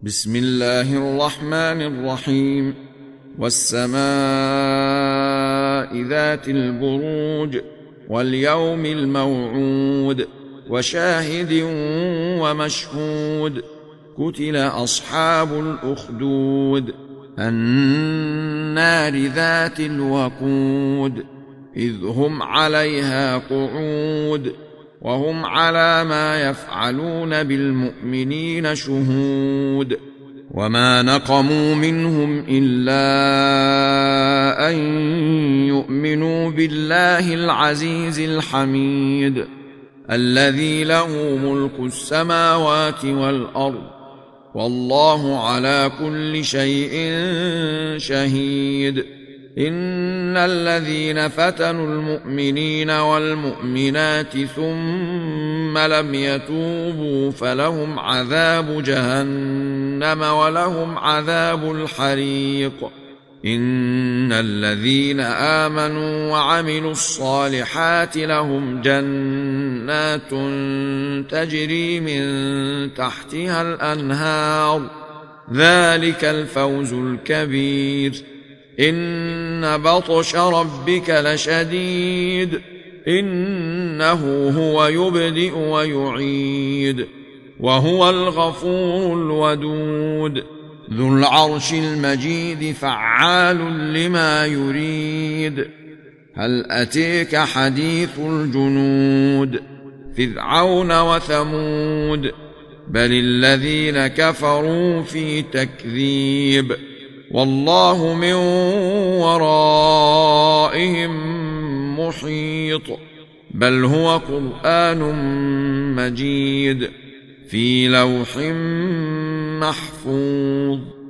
بسم الله الرحمن الرحيم. والسماء ذات البروج واليوم الموعود وشاهد ومشهود قتل أصحاب الأخدود النار ذات الوقود إذ هم عليها قعود وهم على ما يفعلون بالمؤمنين شهود وما نقموا منهم إلا أن يؤمنوا بالله العزيز الحميد الذي له ملك السماوات والأرض والله على كل شيء شهيد. إن الذين فتنوا المؤمنين والمؤمنات ثم لم يتوبوا فلهم عذاب جهنم ولهم عذاب الحريق. إن الذين آمنوا وعملوا الصالحات لهم جنات تجري من تحتها الأنهار ذلك الفوز الكبير. إن بطش ربك لشديد إنه هو يبدئ ويعيد وهو الغفور الودود ذو العرش المجيد فعال لما يريد. هل أتيك حديث الجنود فرعون وثمود بل الذين كفروا في تكذيب والله من ورائهم محيط بل هو قرآن مجيد في لوح محفوظ.